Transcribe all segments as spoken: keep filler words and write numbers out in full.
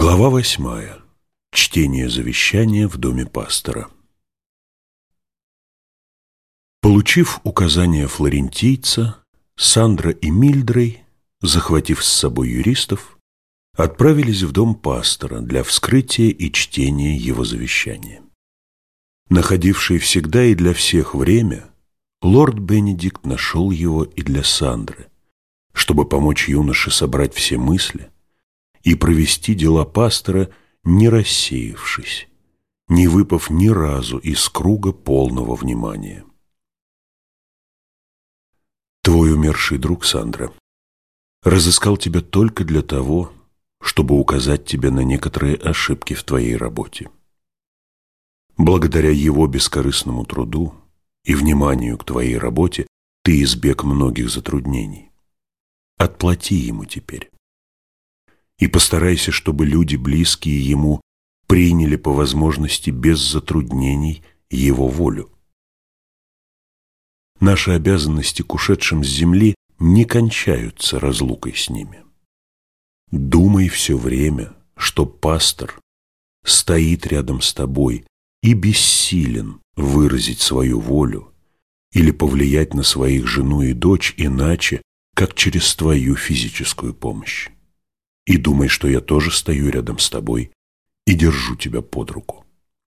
Глава восьмая. Чтение завещания в доме пастора. Получив указания флорентийца, Сандра и Мильдрей, захватив с собой юристов, отправились в дом пастора для вскрытия и чтения его завещания. Находивший всегда и для всех время, лорд Бенедикт нашел его и для Сандры, чтобы помочь юноше собрать все мысли и провести дела пастора, не рассеявшись, не выпав ни разу из круга полного внимания. Твой умерший друг, Сандра, разыскал тебя только для того, чтобы указать тебе на некоторые ошибки в твоей работе. Благодаря его бескорыстному труду и вниманию к твоей работе ты избег многих затруднений. Отплати ему теперь. И постарайся, чтобы люди, близкие ему, приняли по возможности без затруднений его волю. Наши обязанности к ушедшим с земли не кончаются разлукой с ними. Думай все время, что пастор стоит рядом с тобой и бессилен выразить свою волю или повлиять на своих жену и дочь иначе, как через твою физическую помощь. И думай, что я тоже стою рядом с тобой и держу тебя под руку.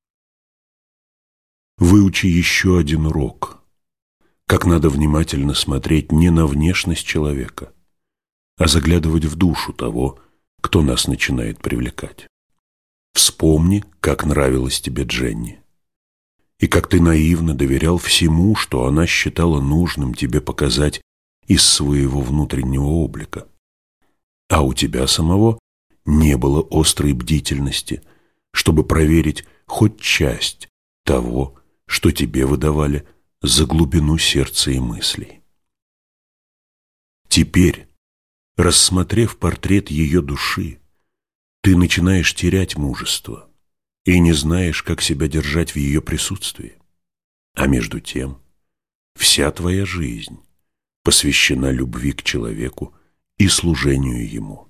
Выучи еще один урок, как надо внимательно смотреть не на внешность человека, а заглядывать в душу того, кто нас начинает привлекать. Вспомни, как нравилась тебе Дженни, и как ты наивно доверял всему, что она считала нужным тебе показать из своего внутреннего облика. А у тебя самого не было острой бдительности, чтобы проверить хоть часть того, что тебе выдавали за глубину сердца и мыслей. Теперь, рассмотрев портрет ее души, ты начинаешь терять мужество и не знаешь, как себя держать в ее присутствии. А между тем, вся твоя жизнь посвящена любви к человеку и служению ему.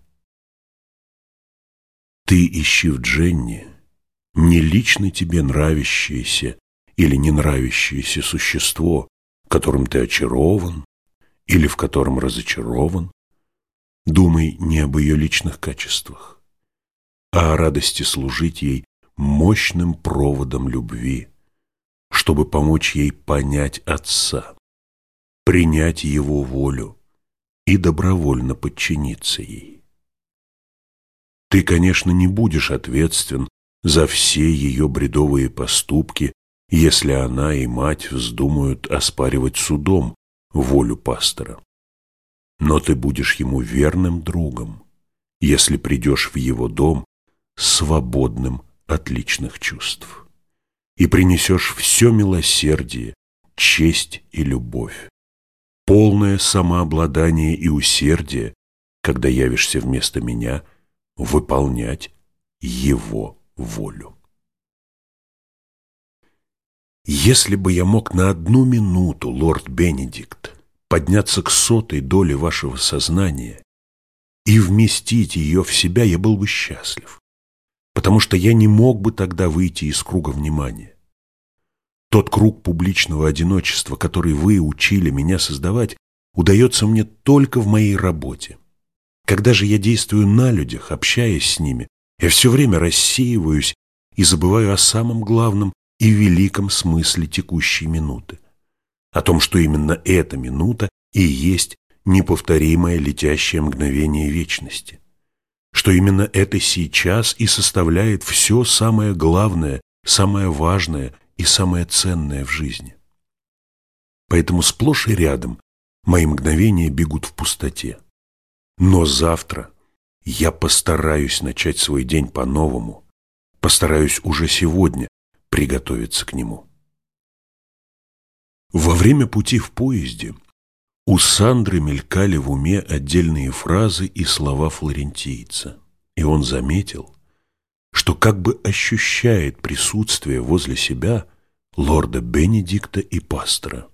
Ты ищи в Дженни не лично тебе нравящееся или не нравящееся существо, которым ты очарован или в котором разочарован. Думай не об ее личных качествах, а о радости служить ей мощным проводом любви, чтобы помочь ей понять Отца, принять Его волю и добровольно подчиниться ей. Ты, конечно, не будешь ответственен за все ее бредовые поступки, если она и мать вздумают оспаривать судом волю пастора. Но ты будешь ему верным другом, если придешь в его дом свободным от личных чувств и принесешь все милосердие, честь и любовь, полное самообладание и усердие, когда явишься вместо меня выполнять его волю. Если бы я мог на одну минуту, лорд Бенедикт, подняться к сотой доле вашего сознания и вместить ее в себя, я был бы счастлив, потому что я не мог бы тогда выйти из круга внимания. Тот круг публичного одиночества, который вы учили меня создавать, удается мне только в моей работе. Когда же я действую на людях, общаясь с ними, я все время рассеиваюсь и забываю о самом главном и великом смысле текущей минуты, о том, что именно эта минута и есть неповторимое летящее мгновение вечности, что именно это сейчас и составляет все самое главное, самое важное и самое ценное в жизни. Поэтому сплошь и рядом мои мгновения бегут в пустоте. Но завтра я постараюсь начать свой день по-новому, постараюсь уже сегодня приготовиться к нему. Во время пути в поезде у Сандры мелькали в уме отдельные фразы и слова флорентийца, и он заметил, что как бы ощущает присутствие возле себя лорда Бенедикта и пастора.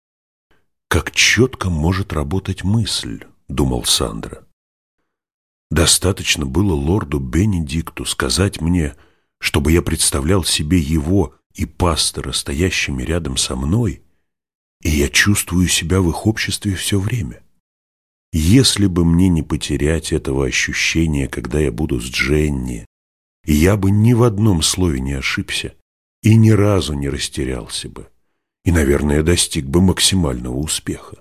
«Как четко может работать мысль», — думал Сандра. Достаточно было лорду Бенедикту сказать мне, чтобы я представлял себе его и пастора, стоящими рядом со мной, и я чувствую себя в их обществе все время. Если бы мне не потерять этого ощущения, когда я буду с Дженни, я бы ни в одном слове не ошибся и ни разу не растерялся бы, и, наверное, достиг бы максимального успеха.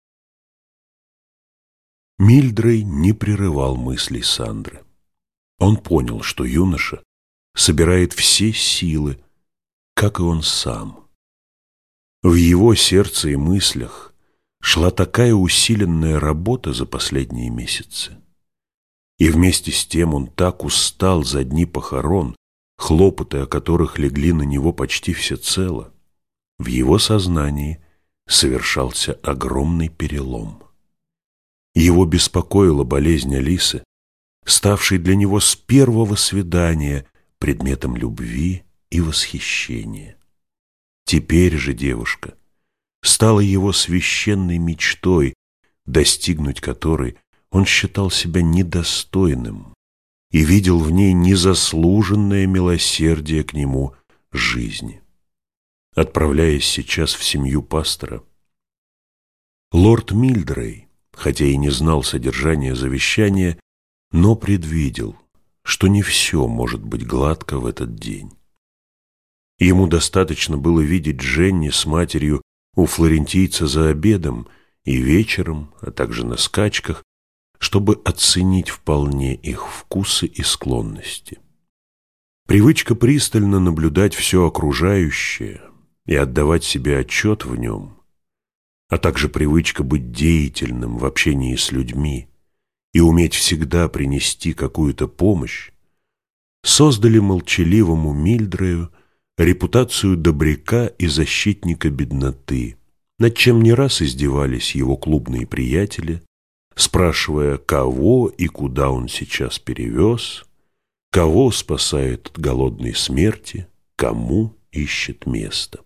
Мильдрей не прерывал мыслей Сандры. Он понял, что юноша собирает все силы, как и он сам. В его сердце и мыслях шла такая усиленная работа за последние месяцы. И вместе с тем он так устал за дни похорон, хлопоты о которых легли на него почти всецело. В его сознании совершался огромный перелом. Его беспокоила болезнь Алисы, ставшей для него с первого свидания предметом любви и восхищения. Теперь же девушка стала его священной мечтой, достигнуть которой он считал себя недостойным и видел в ней незаслуженное милосердие к нему жизни. Отправляясь сейчас в семью пастора, лорд Мильдрей, хотя и не знал содержания завещания, но предвидел, что не все может быть гладко в этот день. Ему достаточно было видеть Дженни с матерью у флорентийца за обедом и вечером, а также на скачках, чтобы оценить вполне их вкусы и склонности. Привычка пристально наблюдать все окружающее и отдавать себе отчет в нем, а также привычка быть деятельным в общении с людьми и уметь всегда принести какую-то помощь, создали молчаливому Мильдрею репутацию добряка и защитника бедноты, над чем не раз издевались его клубные приятели, спрашивая, кого и куда он сейчас перевез, кого спасает от голодной смерти, кому ищет место.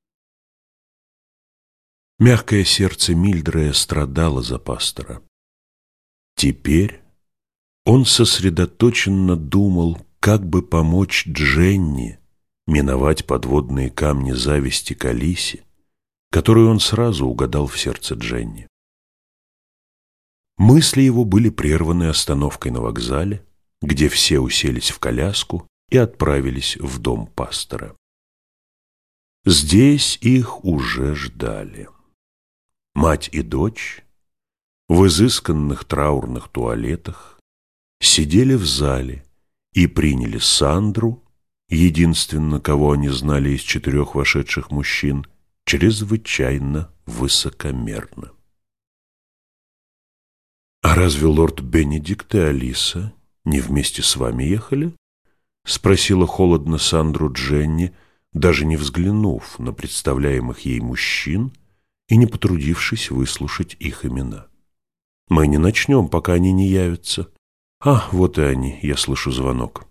Мягкое сердце Мильдрея страдало за пастора. Теперь он сосредоточенно думал, как бы помочь Дженни миновать подводные камни зависти к Алисе, которую он сразу угадал в сердце Дженни. Мысли его были прерваны остановкой на вокзале, где все уселись в коляску и отправились в дом пастора. Здесь их уже ждали. Мать и дочь в изысканных траурных туалетах сидели в зале и приняли Сандру, единственно, кого они знали из четырех вошедших мужчин, чрезвычайно высокомерно. «А разве лорд Бенедикт и Алиса не вместе с вами ехали?» — спросила холодно Сандру Дженни, даже не взглянув на представляемых ей мужчин и не потрудившись выслушать их имена. «Мы не начнем, пока они не явятся. А, вот и они, я слышу звонок».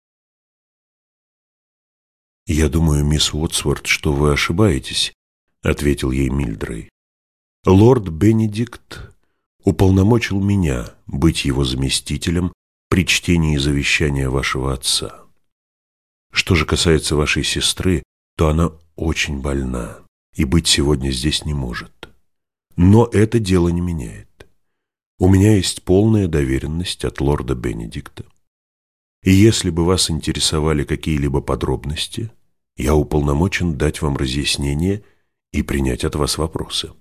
«Я думаю, мисс Уотсворт, что вы ошибаетесь», — ответил ей Мильдрей. «Лорд Бенедикт уполномочил меня быть его заместителем при чтении завещания вашего отца. Что же касается вашей сестры, то она очень больна и быть сегодня здесь не может. Но это дело не меняет. У меня есть полная доверенность от лорда Бенедикта. И если бы вас интересовали какие-либо подробности, я уполномочен дать вам разъяснение и принять от вас вопросы».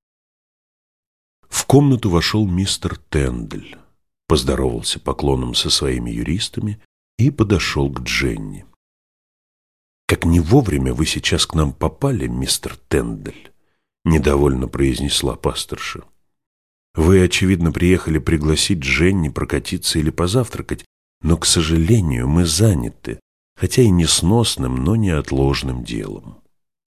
В комнату вошел мистер Тендель, поздоровался поклоном со своими юристами и подошел к Дженни. «Как не вовремя вы сейчас к нам попали, мистер Тендель», — недовольно произнесла пасторша. «Вы, очевидно, приехали пригласить Дженни прокатиться или позавтракать, но, к сожалению, мы заняты, хотя и несносным, но неотложным делом».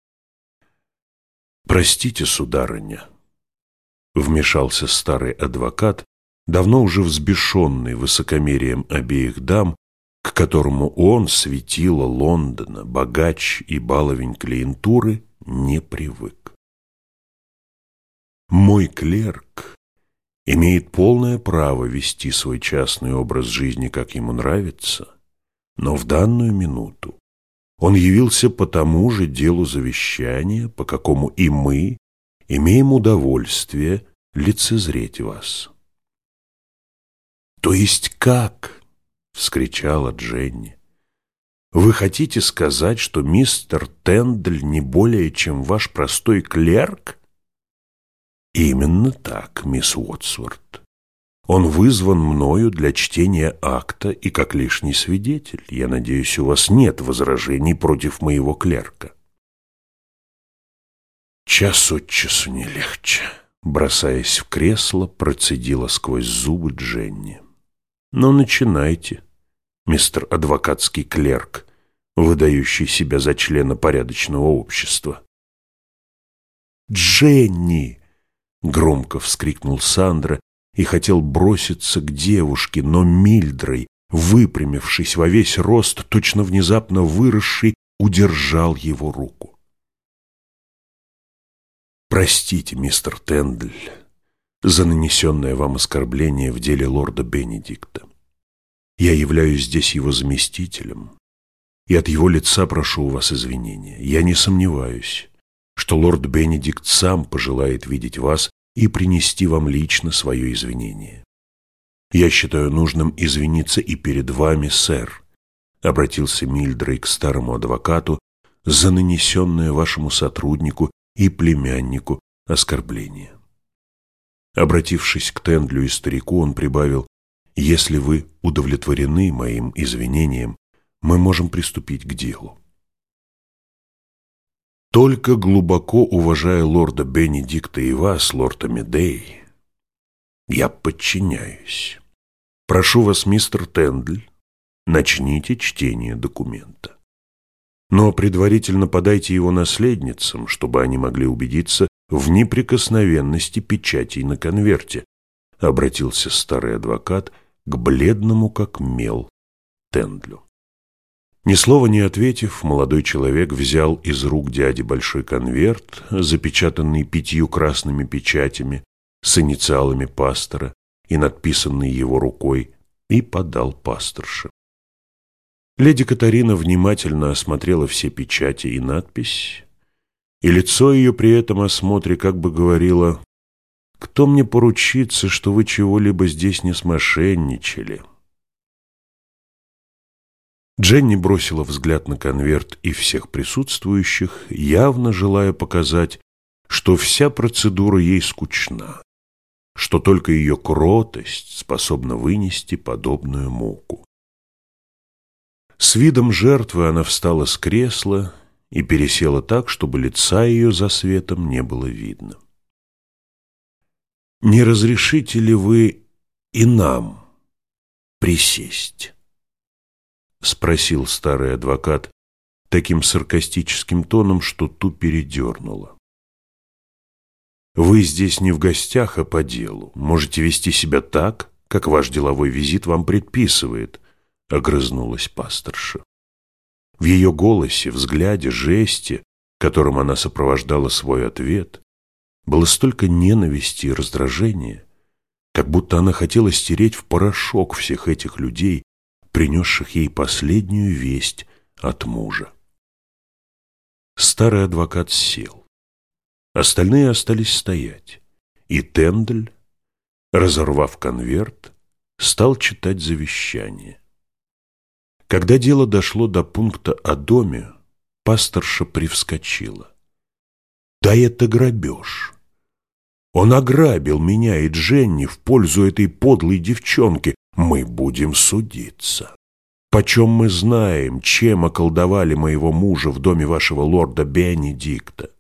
«Простите, сударыня», — вмешался старый адвокат, давно уже взбешенный высокомерием обеих дам, к которому он, светило Лондона, богач и баловень клиентуры, не привык. «Мой клерк имеет полное право вести свой частный образ жизни, как ему нравится, но в данную минуту он явился по тому же делу завещания, по какому и мы имеем удовольствие лицезреть вас». «То есть как?» — вскричала Дженни. «Вы хотите сказать, что мистер Тендль не более, чем ваш простой клерк?» «Именно так, мисс Уотсворт. Он вызван мною для чтения акта и как лишний свидетель. Я надеюсь, у вас нет возражений против моего клерка». «Час от часу не легче», — бросаясь в кресло, процедила сквозь зубы Дженни. «Но начинайте, мистер адвокатский клерк, выдающий себя за члена порядочного общества». «Дженни!» — громко вскрикнул Сандра и хотел броситься к девушке, но Мильдрей, выпрямившись во весь рост, точно внезапно выросший, удержал его руку. «Простите, мистер Тендль, за нанесенное вам оскорбление в деле лорда Бенедикта. Я являюсь здесь его заместителем, и от его лица прошу у вас извинения. Я не сомневаюсь, что лорд Бенедикт сам пожелает видеть вас и принести вам лично свое извинение. Я считаю нужным извиниться и перед вами, сэр», — обратился Мильдрей к старому адвокату, «за нанесенное вашему сотруднику и племяннику оскорбление». Обратившись к Тендлю и старику, он прибавил: «Если вы удовлетворены моим извинением, мы можем приступить к делу. Только глубоко уважая лорда Бенедикта и вас, лорд Амедей, я подчиняюсь. Прошу вас, мистер Тендль, начните чтение документа. Но предварительно подайте его наследницам, чтобы они могли убедиться в неприкосновенности печатей на конверте», — обратился старый адвокат к бледному как мел Тендлю. Ни слова не ответив, молодой человек взял из рук дяди большой конверт, запечатанный пятью красными печатями с инициалами пастора и надписанный его рукой, и подал пасторше. Леди Катарина внимательно осмотрела все печати и надпись, и лицо ее при этом осмотре как бы говорило: «Кто мне поручится, что вы чего-либо здесь не смошенничали?» Дженни бросила взгляд на конверт и всех присутствующих, явно желая показать, что вся процедура ей скучна, что только ее кротость способна вынести подобную муку. С видом жертвы она встала с кресла и пересела так, чтобы лица ее за светом не было видно. «Не разрешите ли вы и нам присесть?» — спросил старый адвокат таким саркастическим тоном, что ту передернуло. «Вы здесь не в гостях, а по делу. Можете вести себя так, как ваш деловой визит вам предписывает», — огрызнулась пасторша. В ее голосе, взгляде, жесте, которым она сопровождала свой ответ, было столько ненависти и раздражения, как будто она хотела стереть в порошок всех этих людей, принесших ей последнюю весть от мужа. Старый адвокат сел. Остальные остались стоять, и Тендль, разорвав конверт, стал читать завещание. Когда дело дошло до пункта о доме, пасторша привскочила. «Да это грабеж! Он ограбил меня и Дженни в пользу этой подлой девчонки. Мы будем судиться. Почем мы знаем, чем околдовали моего мужа в доме вашего лорда Бенедикта?»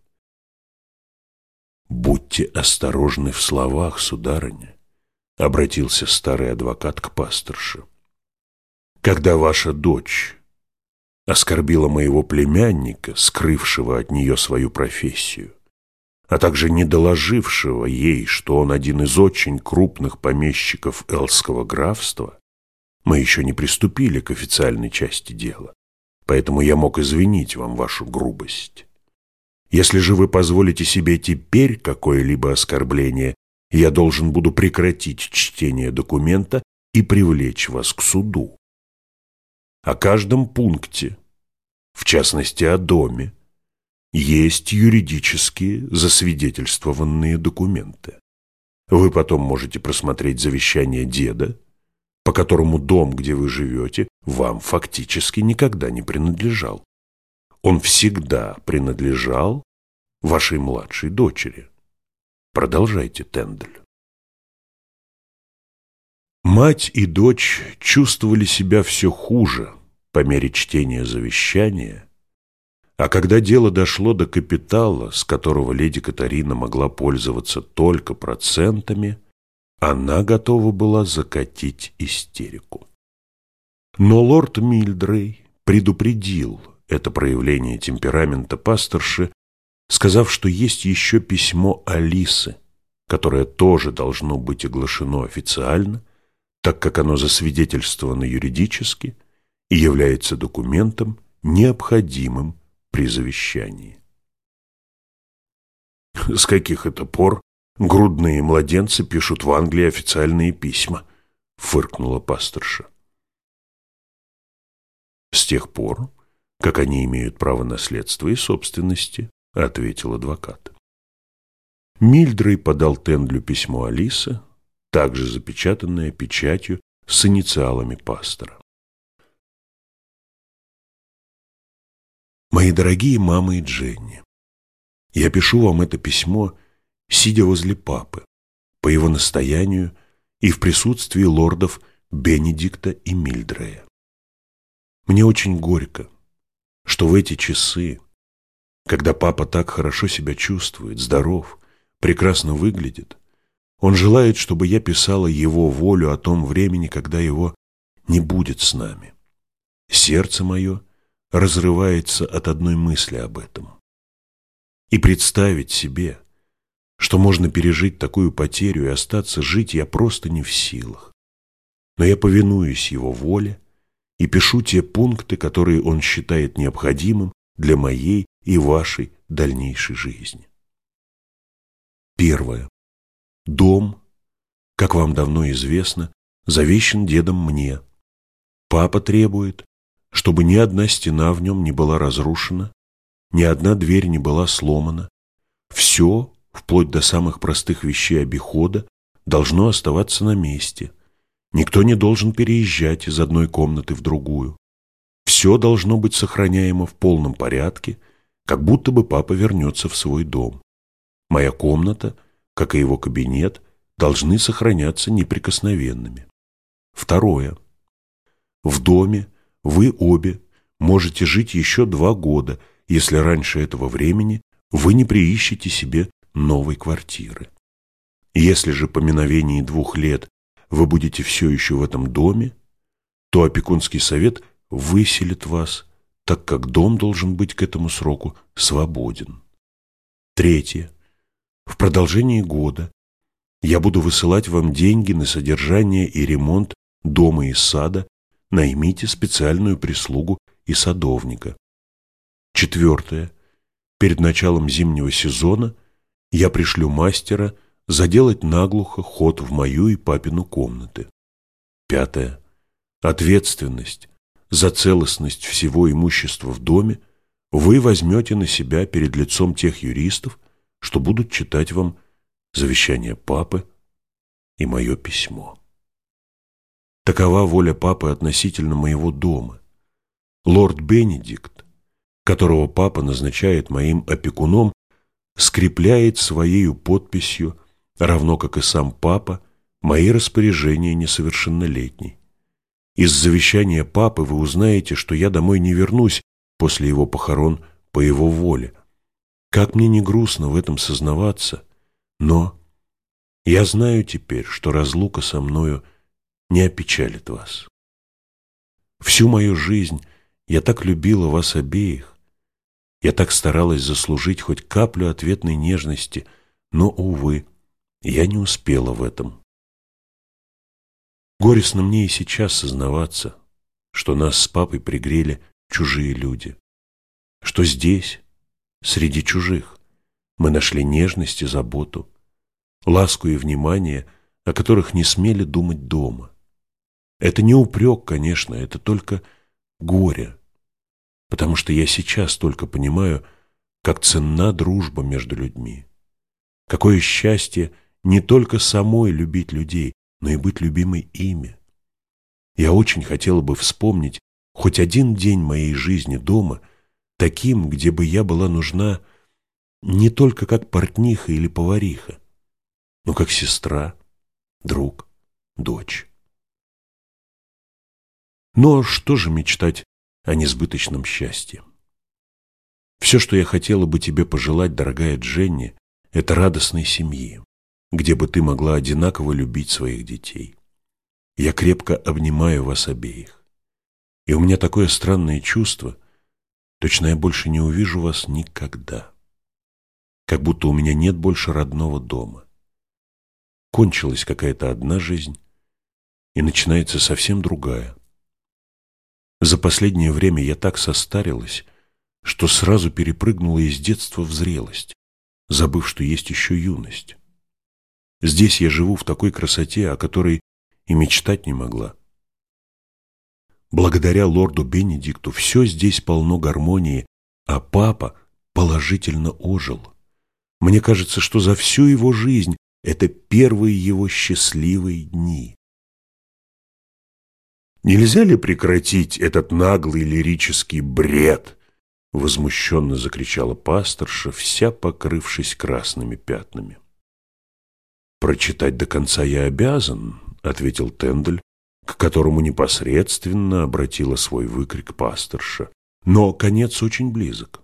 «Будьте осторожны в словах, сударыня», — обратился старый адвокат к пасторше. «Когда ваша дочь оскорбила моего племянника, скрывшего от нее свою профессию, а также не доложившего ей, что он один из очень крупных помещиков Элского графства, мы еще не приступили к официальной части дела, поэтому я мог извинить вам вашу грубость. Если же вы позволите себе теперь какое-либо оскорбление, я должен буду прекратить чтение документа и привлечь вас к суду. О каждом пункте, в частности о доме, есть юридические засвидетельствованные документы. Вы потом можете просмотреть завещание деда, по которому дом, где вы живете, вам фактически никогда не принадлежал. Он всегда принадлежал вашей младшей дочери. Продолжайте, Тендель. Мать и дочь чувствовали себя все хуже по мере чтения завещания, а когда дело дошло до капитала, с которого леди Катарина могла пользоваться только процентами, она готова была закатить истерику. Но лорд Мильдрей предупредил это проявление темперамента пасторши, сказав, что есть еще письмо Алисы, которое тоже должно быть оглашено официально, так как оно засвидетельствовано юридически и является документом, необходимым при завещании. «С каких это пор грудные младенцы пишут в Англии официальные письма?» — фыркнула пасторша. «С тех пор, как они имеют право наследства и собственности», — ответил адвокат. Мильдрей подал Тендлю письмо Алисы, также запечатанное печатью с инициалами пастора. Мои дорогие мама и Дженни, я пишу вам это письмо, сидя возле папы, по его настоянию и в присутствии лордов Бенедикта и Мильдрея. Мне очень горько, что в эти часы, когда папа так хорошо себя чувствует, здоров, прекрасно выглядит, он желает, чтобы я писала его волю о том времени, когда его не будет с нами. Сердце мое разрывается от одной мысли об этом. И представить себе, что можно пережить такую потерю и остаться жить, я просто не в силах. Но я повинуюсь его воле и пишу те пункты, которые он считает необходимым для моей и вашей дальнейшей жизни. Первое. Дом, как вам давно известно, завещан дедом мне. Папа требует, чтобы ни одна стена в нем не была разрушена, ни одна дверь не была сломана. Все, вплоть до самых простых вещей обихода, должно оставаться на месте. Никто не должен переезжать из одной комнаты в другую. Все должно быть сохраняемо в полном порядке, как будто бы папа вернется в свой дом. Моя комната, как и его кабинет, должны сохраняться неприкосновенными. Второе. В доме вы обе можете жить еще два года, если раньше этого времени вы не приищете себе новой квартиры. Если же по миновении двух лет вы будете все еще в этом доме, то опекунский совет выселит вас, так как дом должен быть к этому сроку свободен. Третье. В продолжении года я буду высылать вам деньги на содержание и ремонт дома и сада, наймите специальную прислугу и садовника. Четвертое. Перед началом зимнего сезона я пришлю мастера заделать наглухо ход в мою и папину комнаты. Пятое. Ответственность за целостность всего имущества в доме вы возьмете на себя перед лицом тех юристов, что будут читать вам завещание папы и мое письмо. Такова воля папы относительно моего дома. Лорд Бенедикт, которого папа назначает моим опекуном, скрепляет своею подписью, равно как и сам папа, мои распоряжения несовершеннолетней. Из завещания папы вы узнаете, что я домой не вернусь после его похорон по его воле. Как мне не грустно в этом сознаваться, но я знаю теперь, что разлука со мною не опечалит вас. Всю мою жизнь я так любила вас обеих, я так старалась заслужить хоть каплю ответной нежности, но, увы, я не успела в этом. Горестно мне и сейчас сознаваться, что нас с папой пригрели чужие люди, что здесь, среди чужих, мы нашли нежность и заботу, ласку и внимание, о которых не смели думать дома. Это не упрек, конечно, это только горе, потому что я сейчас только понимаю, как ценна дружба между людьми. Какое счастье не только самой любить людей, но и быть любимой ими. Я очень хотела бы вспомнить хоть один день моей жизни дома, таким, где бы я была нужна не только как портниха или повариха, но как сестра, друг, дочь. Но что же мечтать о несбыточном счастье? Все, что я хотела бы тебе пожелать, дорогая Дженни, это радостной семьи, где бы ты могла одинаково любить своих детей. Я крепко обнимаю вас обеих. И у меня такое странное чувство, точно я больше не увижу вас никогда. Как будто у меня нет больше родного дома. Кончилась какая-то одна жизнь, и начинается совсем другая. За последнее время я так состарилась, что сразу перепрыгнула из детства в зрелость, забыв, что есть еще юность. Здесь я живу в такой красоте, о которой и мечтать не могла. Благодаря лорду Бенедикту все здесь полно гармонии, а папа положительно ожил. Мне кажется, что за всю его жизнь это первые его счастливые дни. «Нельзя ли прекратить этот наглый лирический бред?» — возмущенно закричала пасторша, вся покрывшись красными пятнами. «Прочитать до конца я обязан», — ответил Тендель, к которому непосредственно обратила свой выкрик пасторша. «Но конец очень близок».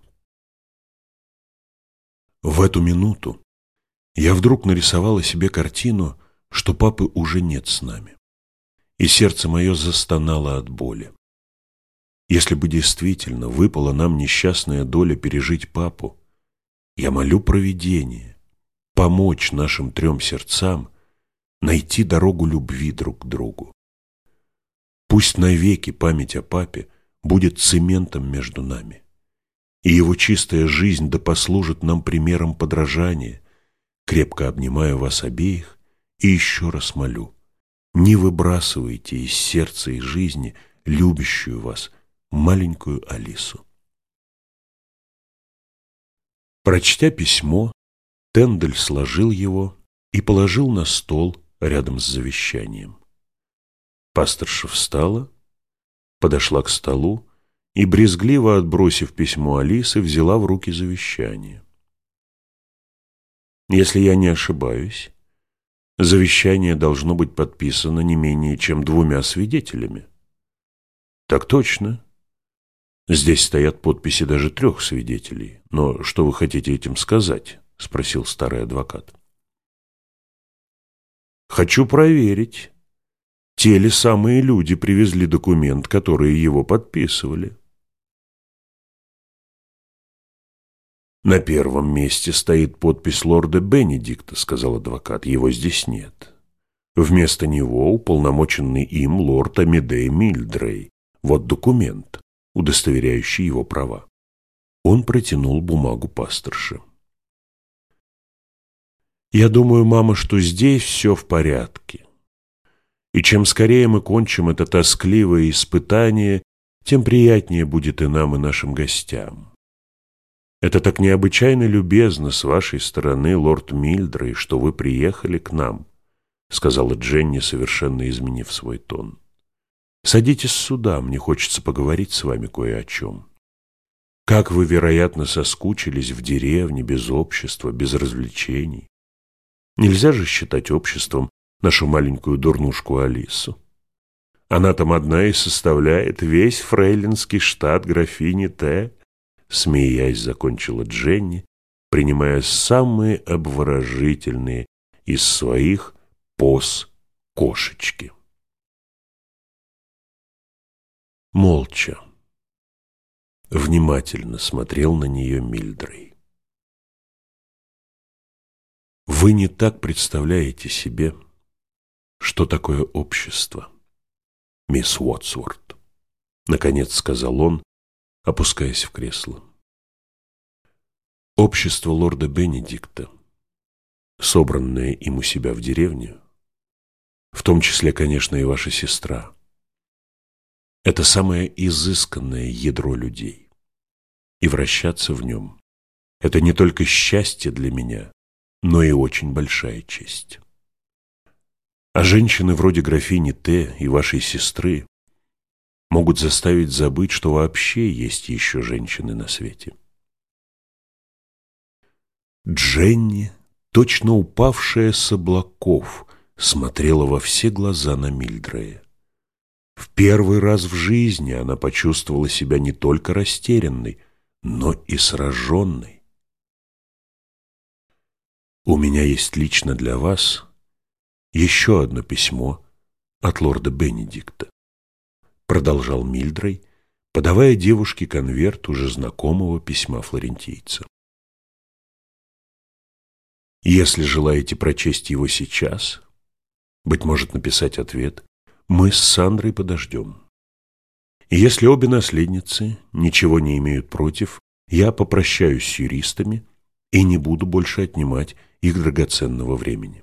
В эту минуту я вдруг нарисовала себе картину, что папы уже нет с нами, и сердце мое застонало от боли. Если бы действительно выпала нам несчастная доля пережить папу, я молю провидение помочь нашим трем сердцам найти дорогу любви друг к другу. Пусть навеки память о папе будет цементом между нами, и его чистая жизнь да послужит нам примером подражания. Крепко обнимаю вас обеих и еще раз молю, не выбрасывайте из сердца и жизни любящую вас маленькую Алису. Прочтя письмо, Тендель сложил его и положил на стол рядом с завещанием. Пасторша встала, подошла к столу и, брезгливо отбросив письмо Алисы, взяла в руки завещание. Если я не ошибаюсь, завещание должно быть подписано не менее чем двумя свидетелями. Так точно. Здесь стоят подписи даже трех свидетелей. Но что вы хотите этим сказать? — спросил старый адвокат. Хочу проверить, те ли самые люди привезли документ, которые его подписывали. На первом месте стоит подпись лорда Бенедикта, — сказал адвокат. Его здесь нет. Вместо него уполномоченный им лорд Амедей Мильдрей. Вот документ, удостоверяющий его права. Он протянул бумагу пасторше. «Я думаю, мама, что здесь все в порядке. И чем скорее мы кончим это тоскливое испытание, тем приятнее будет и нам, и нашим гостям. Это так необычайно любезно с вашей стороны, лорд Мильдрей, что вы приехали к нам», — сказала Дженни, совершенно изменив свой тон. «Садитесь сюда, мне хочется поговорить с вами кое о чем. Как вы, вероятно, соскучились в деревне, без общества, без развлечений. Нельзя же считать обществом нашу маленькую дурнушку Алису. Она там одна и составляет весь фрейлинский штат графини Т», смеясь, закончила Дженни, принимая самые обворожительные из своих поз кошечки. Молча, внимательно смотрел на нее Мильдрей. «Вы не так представляете себе, что такое общество, мисс Уотсворт», — наконец сказал он, опускаясь в кресло. «Общество лорда Бенедикта собранное им у себя в деревне, в том числе, конечно, и ваша сестра, это самое изысканное ядро людей, и вращаться в нем – это не только счастье для меня, но и очень большая честь. А женщины вроде графини Т. и вашей сестры могут заставить забыть, что вообще есть еще женщины на свете. Дженни, точно упавшая с облаков, смотрела во все глаза на Мильдрея. В первый раз в жизни она почувствовала себя не только растерянной, но и сраженной. «У меня есть лично для вас еще одно письмо от лорда Бенедикта», продолжал Мильдрей, подавая девушке конверт уже знакомого письма флорентийца. «Если желаете прочесть его сейчас, быть может, написать ответ, мы с Сандрой подождем. И если обе наследницы ничего не имеют против, я попрощаюсь с юристами и не буду больше отнимать их драгоценного времени».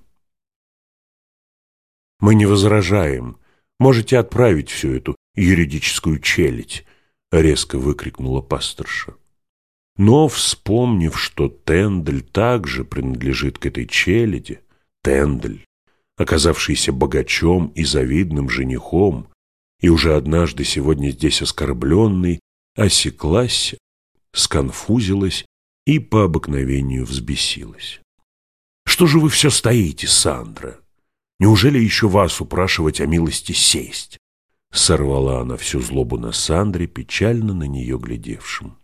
«Мы не возражаем. Можете отправить всю эту юридическую челядь», — резко выкрикнула пасторша. Но, вспомнив, что Тендель также принадлежит к этой челяди, Тендель, оказавшийся богачом и завидным женихом, и уже однажды сегодня здесь оскорбленный, осеклась, сконфузилась и по обыкновению взбесилась. «Что же вы все стоите, Сандра? Неужели еще вас упрашивать о милости сесть?» Сорвала она всю злобу на Сандре, печально на нее глядевшим.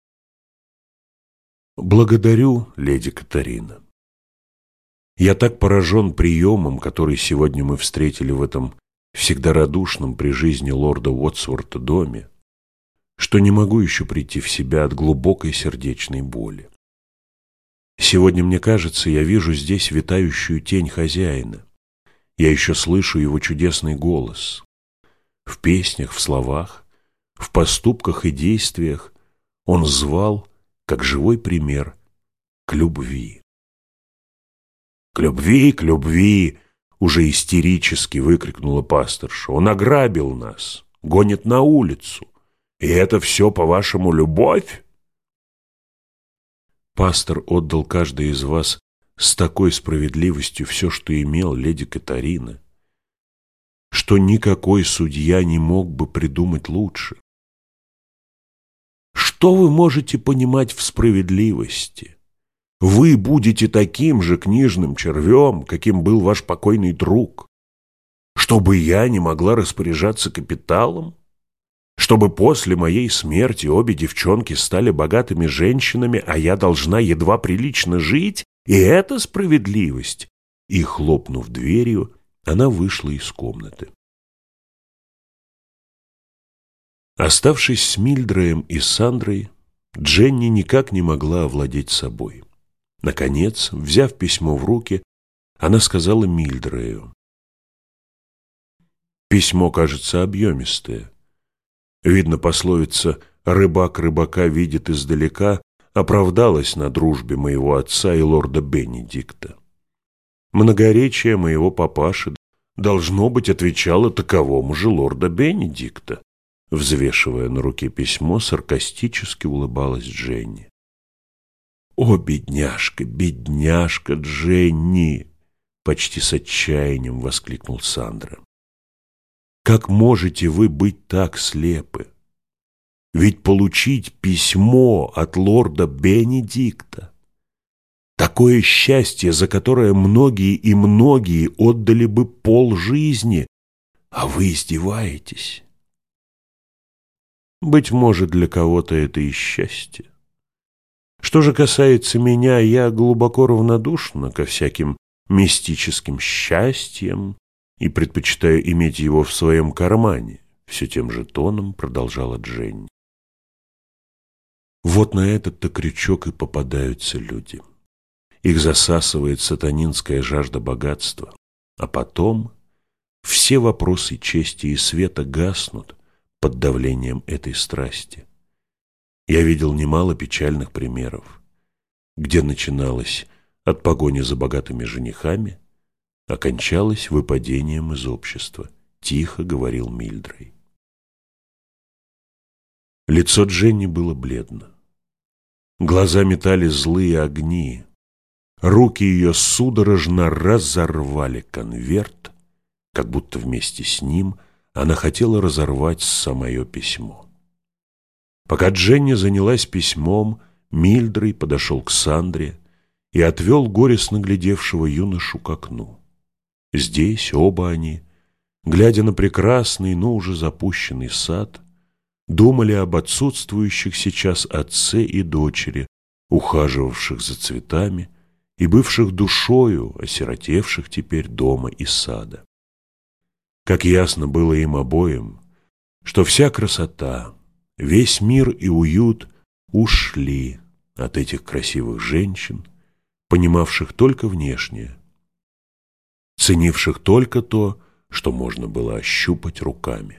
«Благодарю, леди Катарина. Я так поражен приемом, который сегодня мы встретили в этом всегда радушном при жизни лорда Уотсворта доме, что не могу еще прийти в себя от глубокой сердечной боли. Сегодня, мне кажется, я вижу здесь витающую тень хозяина. Я еще слышу его чудесный голос. В песнях, в словах, в поступках и действиях он звал, как живой пример, к любви. «К любви, к любви!» — уже истерически выкрикнула пасторша. «Он ограбил нас, гонит на улицу. И это все, по-вашему, любовь?» «Пастор отдал каждой из вас с такой справедливостью все, что имел, леди Катарина, что никакой судья не мог бы придумать лучше. Что вы можете понимать в справедливости? Вы будете таким же книжным червем, каким был ваш покойный друг. Чтобы я не могла распоряжаться капиталом? Чтобы после моей смерти обе девчонки стали богатыми женщинами, а я должна едва прилично жить? И это справедливость?» И, хлопнув дверью, она вышла из комнаты. Оставшись с Мильдреем и Сандрой, Дженни никак не могла овладеть собой. Наконец, взяв письмо в руки, она сказала Мильдрею: «Письмо, кажется, объемистое. Видно, пословица «рыбак рыбака видит издалека» оправдалась на дружбе моего отца и лорда Бенедикта. Многоречие моего папаши, должно быть, отвечало таковому же лорда Бенедикта». Взвешивая на руке письмо, саркастически улыбалась Дженни. «О, бедняжка, бедняжка Дженни!» — почти с отчаянием воскликнул Сандра. «Как можете вы быть так слепы? Ведь получить письмо от лорда Бенедикта — такое счастье, за которое многие и многие отдали бы полжизни, а вы издеваетесь. Быть может, для кого-то это и счастье. Что же касается меня, я глубоко равнодушна ко всяким мистическим счастьям и предпочитаю иметь его в своем кармане», — все тем же тоном продолжала Дженни. Вот на этот-то крючок и попадаются люди. Их засасывает сатанинская жажда богатства, а потом все вопросы чести и света гаснут под давлением этой страсти. Я видел немало печальных примеров, где начиналось от погони за богатыми женихами окончалась выпадением из общества, тихо говорил Мильдрей. Лицо Дженни было бледно. Глаза метали злые огни. Руки ее судорожно разорвали конверт, как будто вместе с ним она хотела разорвать самое письмо. Пока Дженни занялась письмом, Мильдрей подошел к Сандре и отвел горестно глядевшего юношу к окну. Здесь оба они, глядя на прекрасный, но уже запущенный сад, думали об отсутствующих сейчас отце и дочери, ухаживавших за цветами и бывших душою, осиротевших теперь дома и сада. Как ясно было им обоим, что вся красота, весь мир и уют ушли от этих красивых женщин, понимавших только внешнее, ценивших только то, что можно было ощупать руками.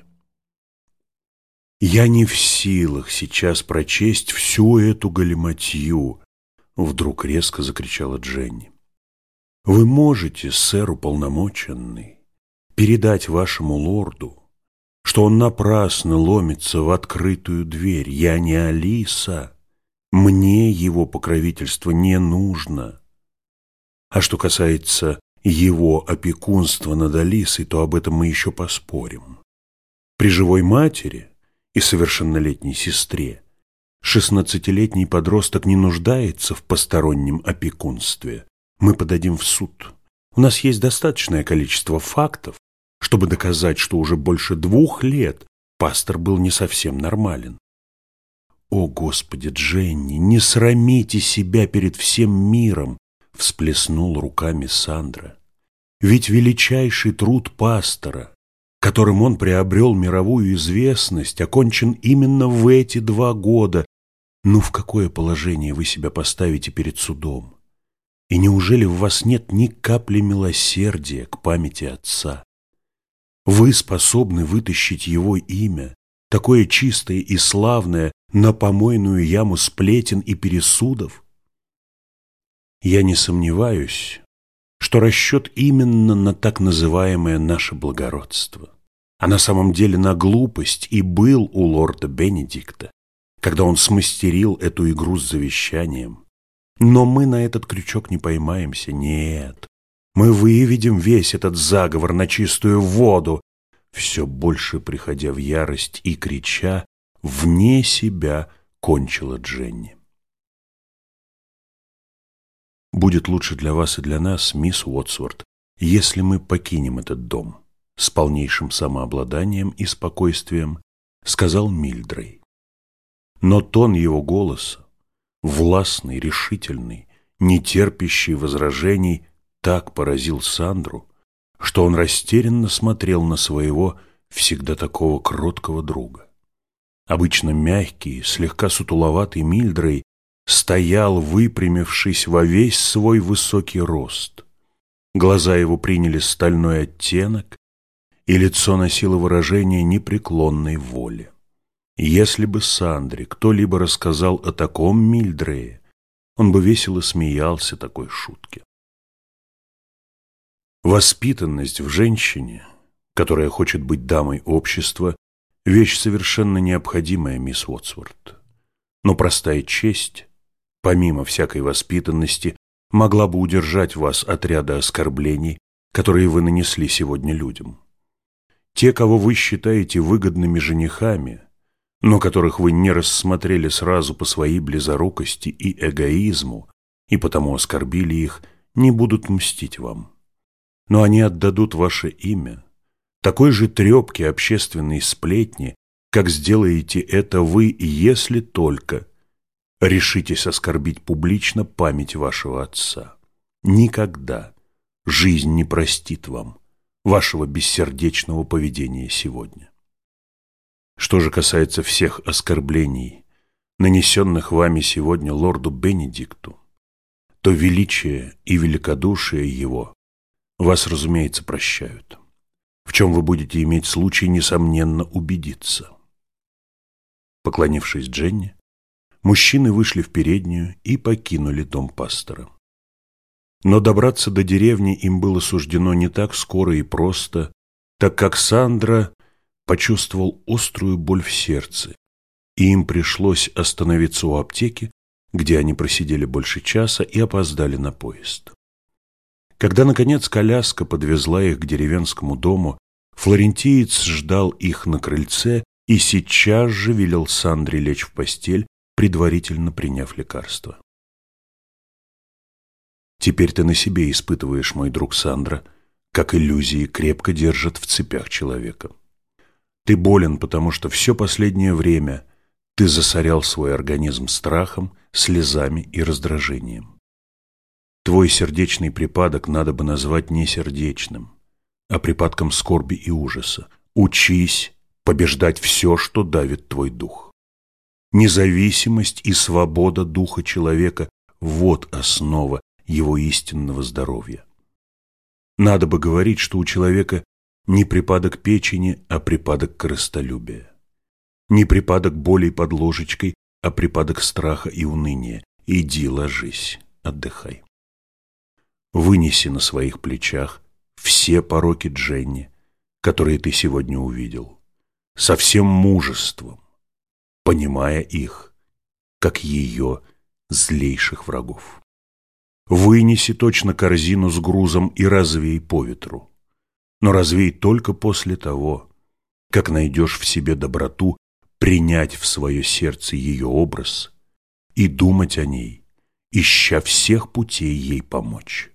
«Я не в силах сейчас прочесть всю эту галиматью», — вдруг резко закричала Дженни. «Вы можете, сэр уполномоченный, передать вашему лорду, что он напрасно ломится в открытую дверь. Я не Алиса, мне его покровительство не нужно. А что касается его опекунства над Алисой, то об этом мы еще поспорим. При живой матери и совершеннолетней сестре шестнадцатилетний подросток не нуждается в постороннем опекунстве. Мы подадим в суд. У нас есть достаточное количество фактов, чтобы доказать, что уже больше двух лет пастор был не совсем нормален. О, Господи, Дженни, не срамите себя перед всем миром, всплеснул руками Сандра. Ведь величайший труд пастора, которым он приобрел мировую известность, окончен именно в эти два года. Ну, в какое положение вы себя поставите перед судом? И неужели в вас нет ни капли милосердия к памяти отца? Вы способны вытащить его имя, такое чистое и славное, на помойную яму сплетен и пересудов? Я не сомневаюсь, что расчет именно на так называемое наше благородство, а на самом деле на глупость и был у лорда Бенедикта, когда он смастерил эту игру с завещанием. Но мы на этот крючок не поймаемся, нет. Мы выведем весь этот заговор на чистую воду, все больше приходя в ярость и крича, вне себя кончила Дженни. «Будет лучше для вас и для нас, мисс Уотсворт, если мы покинем этот дом», с полнейшим самообладанием и спокойствием сказал Мильдрей. Но тон его голоса, властный, решительный, нетерпящий возражений, так поразил Сандру, что он растерянно смотрел на своего всегда такого кроткого друга. Обычно мягкий, слегка сутуловатый Мильдрей стоял, выпрямившись во весь свой высокий рост. Глаза его приняли стальной оттенок, и лицо носило выражение непреклонной воли. Если бы Сандре кто-либо рассказал о таком Мильдрее, он бы весело смеялся такой шутке. Воспитанность в женщине, которая хочет быть дамой общества, вещь совершенно необходимая, мисс Уотсворт. Но простая честь, помимо всякой воспитанности, могла бы удержать вас от ряда оскорблений, которые вы нанесли сегодня людям. Те, кого вы считаете выгодными женихами, но которых вы не рассмотрели сразу по своей близорукости и эгоизму, и потому оскорбили их, не будут мстить вам. Но они отдадут ваше имя такой же трепке общественной сплетни, как сделаете это вы, если только решитесь оскорбить публично память вашего отца. Никогда жизнь не простит вам вашего бессердечного поведения сегодня. Что же касается всех оскорблений, нанесенных вами сегодня лорду Бенедикту, то величие и великодушие его вас, разумеется, прощают, в чем вы будете иметь случай, несомненно, убедиться. Поклонившись Дженни, мужчины вышли в переднюю и покинули дом пастора. Но добраться до деревни им было суждено не так скоро и просто, так как Сандро почувствовал острую боль в сердце, и им пришлось остановиться у аптеки, где они просидели больше часа и опоздали на поезд. Когда, наконец, коляска подвезла их к деревенскому дому, флорентиец ждал их на крыльце и сейчас же велел Сандре лечь в постель, предварительно приняв лекарство. «Теперь ты на себе испытываешь, мой друг Сандро, как иллюзии крепко держат в цепях человека. Ты болен, потому что все последнее время ты засорял свой организм страхом, слезами и раздражением. Твой сердечный припадок надо бы назвать не сердечным, а припадком скорби и ужаса. Учись побеждать все, что давит твой дух. Независимость и свобода духа человека – вот основа его истинного здоровья. Надо бы говорить, что у человека не припадок печени, а припадок корыстолюбия. Не припадок болей под ложечкой, а припадок страха и уныния. Иди ложись, отдыхай. Вынеси на своих плечах все пороки Дженни, которые ты сегодня увидел, со всем мужеством, понимая их, как ее злейших врагов. Вынеси точно корзину с грузом и развей по ветру, но развей только после того, как найдешь в себе доброту принять в свое сердце ее образ и думать о ней, ища всех путей ей помочь.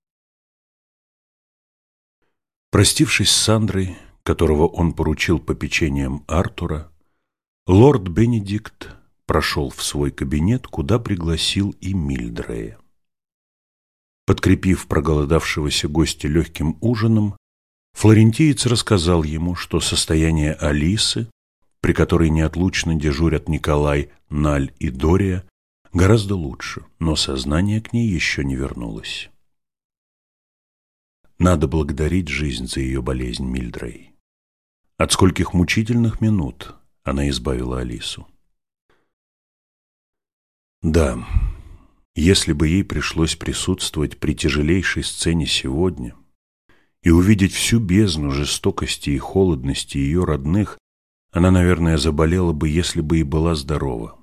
Простившись с Сандрой, которого он поручил попечением Артура, лорд Бенедикт прошел в свой кабинет, куда пригласил и Мильдрея. Подкрепив проголодавшегося гостя легким ужином, флорентиец рассказал ему, что состояние Алисы, при которой неотлучно дежурят Николай, Наль и Дория, гораздо лучше, но сознание к ней еще не вернулось. Надо благодарить жизнь за ее болезнь, Мильдрей. От скольких мучительных минут она избавила Алису. Да, если бы ей пришлось присутствовать при тяжелейшей сцене сегодня и увидеть всю бездну жестокости и холодности ее родных, она, наверное, заболела бы, если бы и была здорова.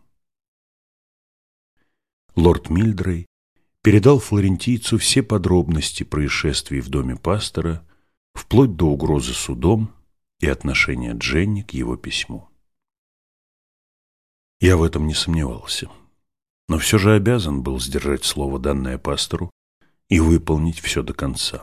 Лорд Мильдрей передал флорентийцу все подробности происшествий в доме пастора, вплоть до угрозы судом и отношения Дженни к его письму. Я в этом не сомневался, но все же обязан был сдержать слово, данное пастору, и выполнить все до конца.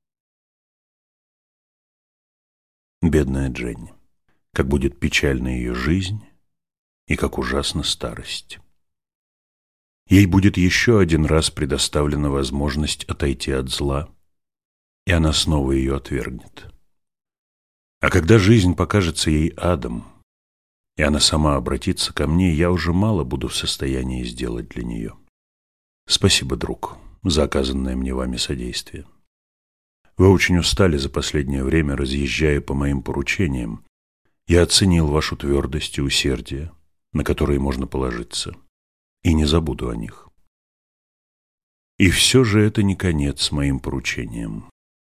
Бедная Дженни, как будет печальна ее жизнь и как ужасна старость. Ей будет еще один раз предоставлена возможность отойти от зла, и она снова ее отвергнет. А когда жизнь покажется ей адом, и она сама обратится ко мне, я уже мало буду в состоянии сделать для нее. Спасибо, друг, за оказанное мне вами содействие. Вы очень устали за последнее время, разъезжая по моим поручениям. Я оценил вашу твердость и усердие, на которые можно положиться, и не забуду о них. И все же это не конец моим поручениям.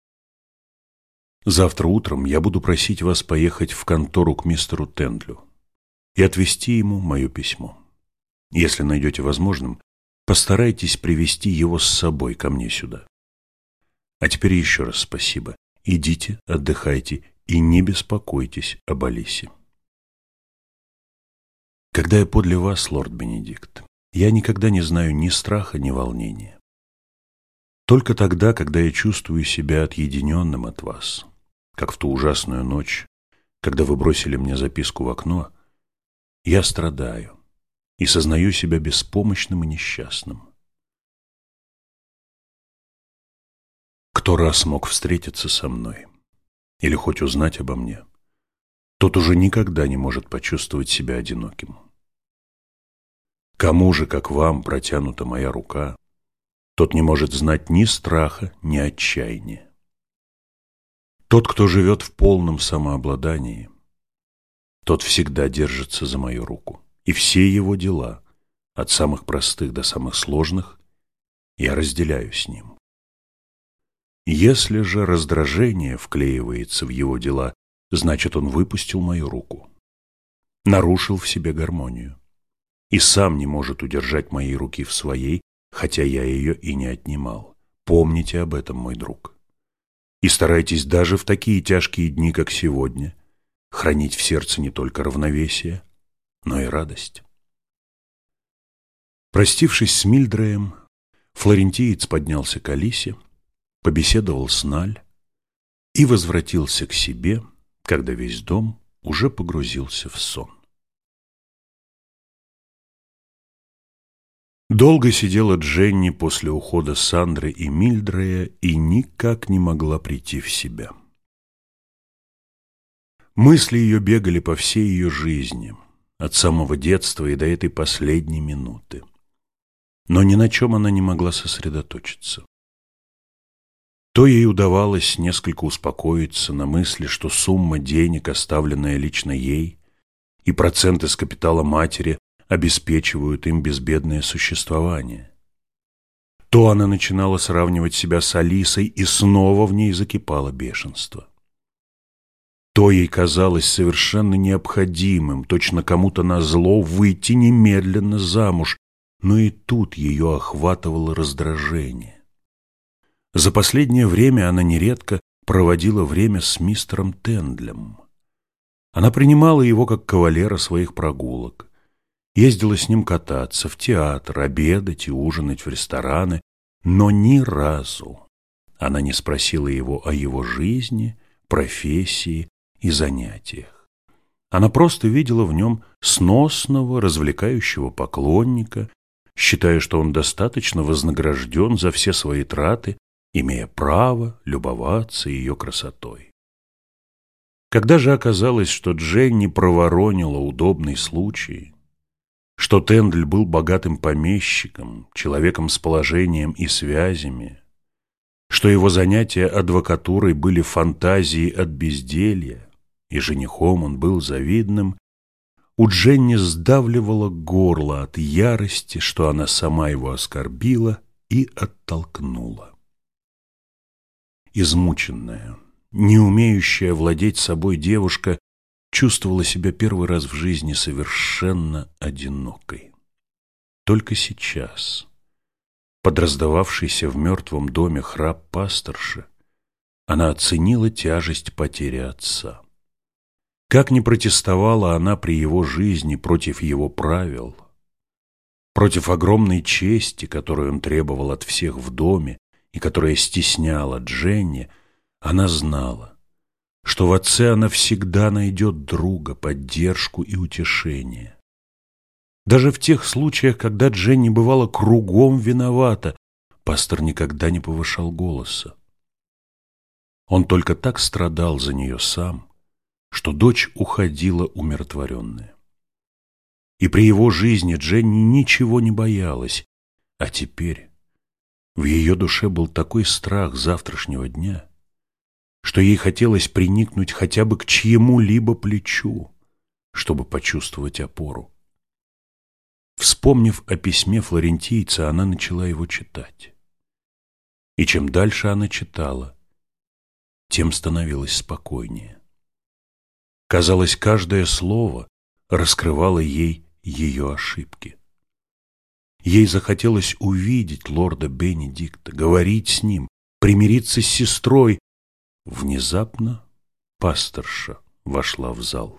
Завтра утром я буду просить вас поехать в контору к мистеру Тендлю и отвезти ему мое письмо. Если найдете возможным, постарайтесь привезти его с собой ко мне сюда. А теперь еще раз спасибо. Идите, отдыхайте и не беспокойтесь об Алисе. Когда я подле вас, лорд Бенедикт, я никогда не знаю ни страха, ни волнения. Только тогда, когда я чувствую себя отъединенным от вас, как в ту ужасную ночь, когда вы бросили мне записку в окно, я страдаю и сознаю себя беспомощным и несчастным. Кто раз мог встретиться со мной или хоть узнать обо мне, тот уже никогда не может почувствовать себя одиноким. Кому же, как вам, протянута моя рука, тот не может знать ни страха, ни отчаяния. Тот, кто живет в полном самообладании, тот всегда держится за мою руку, и все его дела, от самых простых до самых сложных, я разделяю с ним. Если же раздражение вклеивается в его дела, значит, он выпустил мою руку, нарушил в себе гармонию и сам не может удержать моей руки в своей, хотя я ее и не отнимал. Помните об этом, мой друг. И старайтесь даже в такие тяжкие дни, как сегодня, хранить в сердце не только равновесие, но и радость. Простившись с Мильдреем, флорентиец поднялся к Алисе, побеседовал с Наль и возвратился к себе, когда весь дом уже погрузился в сон. Долго сидела Дженни после ухода Сандры и Мильдрея и никак не могла прийти в себя. Мысли ее бегали по всей ее жизни, от самого детства и до этой последней минуты. Но ни на чем она не могла сосредоточиться. То ей удавалось несколько успокоиться на мысли, что сумма денег, оставленная лично ей, и проценты с капитала матери обеспечивают им безбедное существование. То она начинала сравнивать себя с Алисой, и снова в ней закипало бешенство. То ей казалось совершенно необходимым, точно кому-то назло, выйти немедленно замуж, но и тут ее охватывало раздражение. За последнее время она нередко проводила время с мистером Тендлем. Она принимала его как кавалера своих прогулок, ездила с ним кататься в театр, обедать и ужинать в рестораны, но ни разу она не спросила его о его жизни, профессии и занятиях. Она просто видела в нем сносного, развлекающего поклонника, считая, что он достаточно вознагражден за все свои траты, имея право любоваться ее красотой. Когда же оказалось, что Дженни проворонила удобный случай, что Тендль был богатым помещиком, человеком с положением и связями, что его занятия адвокатурой были фантазией от безделья, и женихом он был завидным, у Дженни сдавливало горло от ярости, что она сама его оскорбила и оттолкнула. Измученная, не умеющая владеть собой девушка чувствовала себя первый раз в жизни совершенно одинокой. Только сейчас, под раздававшийся в мертвом доме храп пасторши, она оценила тяжесть потери отца. Как ни протестовала она при его жизни против его правил, против огромной чести, которую он требовал от всех в доме и которая стесняла Дженни, она знала, что в отце она всегда найдет друга, поддержку и утешение. Даже в тех случаях, когда Дженни бывала кругом виновата, пастор никогда не повышал голоса. Он только так страдал за нее сам, что дочь уходила умиротворенная. И при его жизни Дженни ничего не боялась, а теперь в ее душе был такой страх завтрашнего дня, что ей хотелось приникнуть хотя бы к чьему-либо плечу, чтобы почувствовать опору. Вспомнив о письме флорентийца, она начала его читать. И чем дальше она читала, тем становилось спокойнее. Казалось, каждое слово раскрывало ей ее ошибки. Ей захотелось увидеть лорда Бенедикта, говорить с ним, примириться с сестрой. Внезапно пасторша вошла в зал.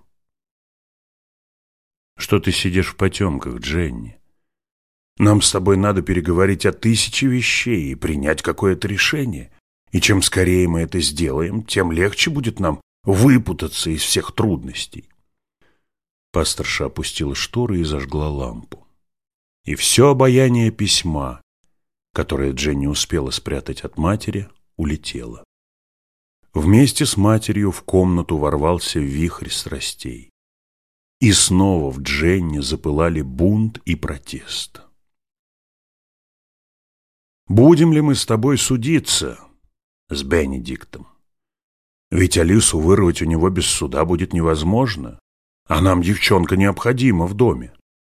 «Что ты сидишь в потемках, Дженни? Нам с тобой надо переговорить о тысяче вещей и принять какое-то решение. И чем скорее мы это сделаем, тем легче будет нам выпутаться из всех трудностей». Пасторша опустила шторы и зажгла лампу. И все обаяние письма, которое Дженни успела спрятать от матери, улетело. Вместе с матерью в комнату ворвался вихрь страстей. И снова в Дженни запылали бунт и протест. «Будем ли мы с тобой судиться с Бенедиктом? Ведь Алису вырвать у него без суда будет невозможно, а нам девчонка необходима в доме.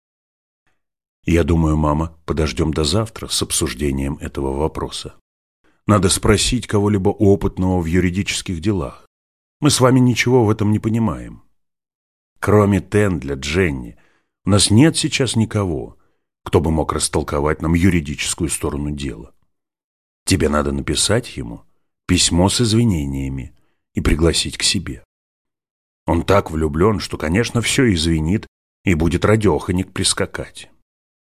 Я думаю, мама, подождем до завтра с обсуждением этого вопроса. Надо спросить кого-либо опытного в юридических делах. Мы с вами ничего в этом не понимаем. Кроме Тендля, Дженни, у нас нет сейчас никого, кто бы мог растолковать нам юридическую сторону дела. Тебе надо написать ему письмо с извинениями и пригласить к себе. Он так влюблен, что, конечно, все извинит и будет радеханик прискакать.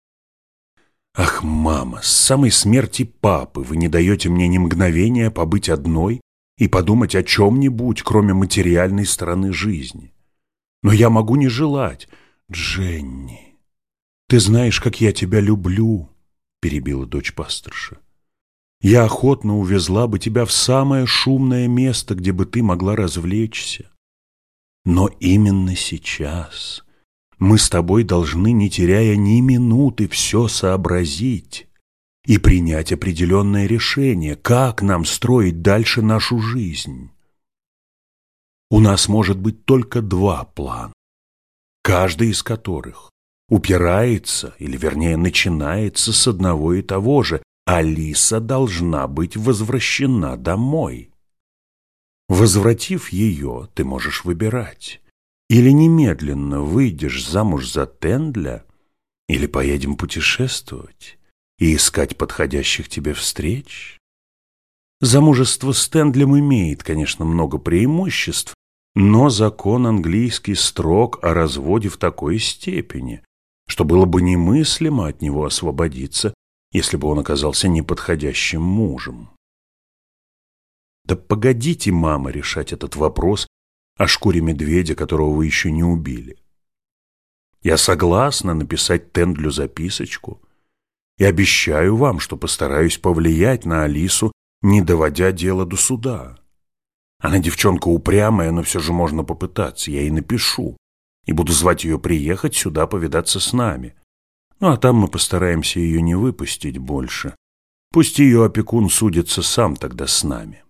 Ах, мама, с самой смерти папы вы не даете мне ни мгновения побыть одной и подумать о чем-нибудь, кроме материальной стороны жизни. Но я могу не желать. Дженни, ты знаешь, как я тебя люблю, перебила дочь пасторша. Я охотно увезла бы тебя в самое шумное место, где бы ты могла развлечься. Но именно сейчас мы с тобой должны, не теряя ни минуты, все сообразить и принять определенное решение, как нам строить дальше нашу жизнь. У нас может быть только два плана, каждый из которых упирается, или вернее начинается с одного и того же. Алиса должна быть возвращена домой. Возвратив ее, ты можешь выбирать. Или немедленно выйдешь замуж за Тендля, или поедем путешествовать и искать подходящих тебе встреч. Замужество с Тендлем имеет, конечно, много преимуществ, но закон английский строг о разводе в такой степени, что было бы немыслимо от него освободиться, если бы он оказался неподходящим мужем. Да погодите, мама, решать этот вопрос о шкуре медведя, которого вы еще не убили. Я согласна написать Тендлю записочку и обещаю вам, что постараюсь повлиять на Алису, не доводя дело до суда. Она девчонка упрямая, но все же можно попытаться. Я ей напишу и буду звать ее приехать сюда повидаться с нами. Ну, а там мы постараемся ее не выпустить больше. Пусть ее опекун судится сам тогда с нами.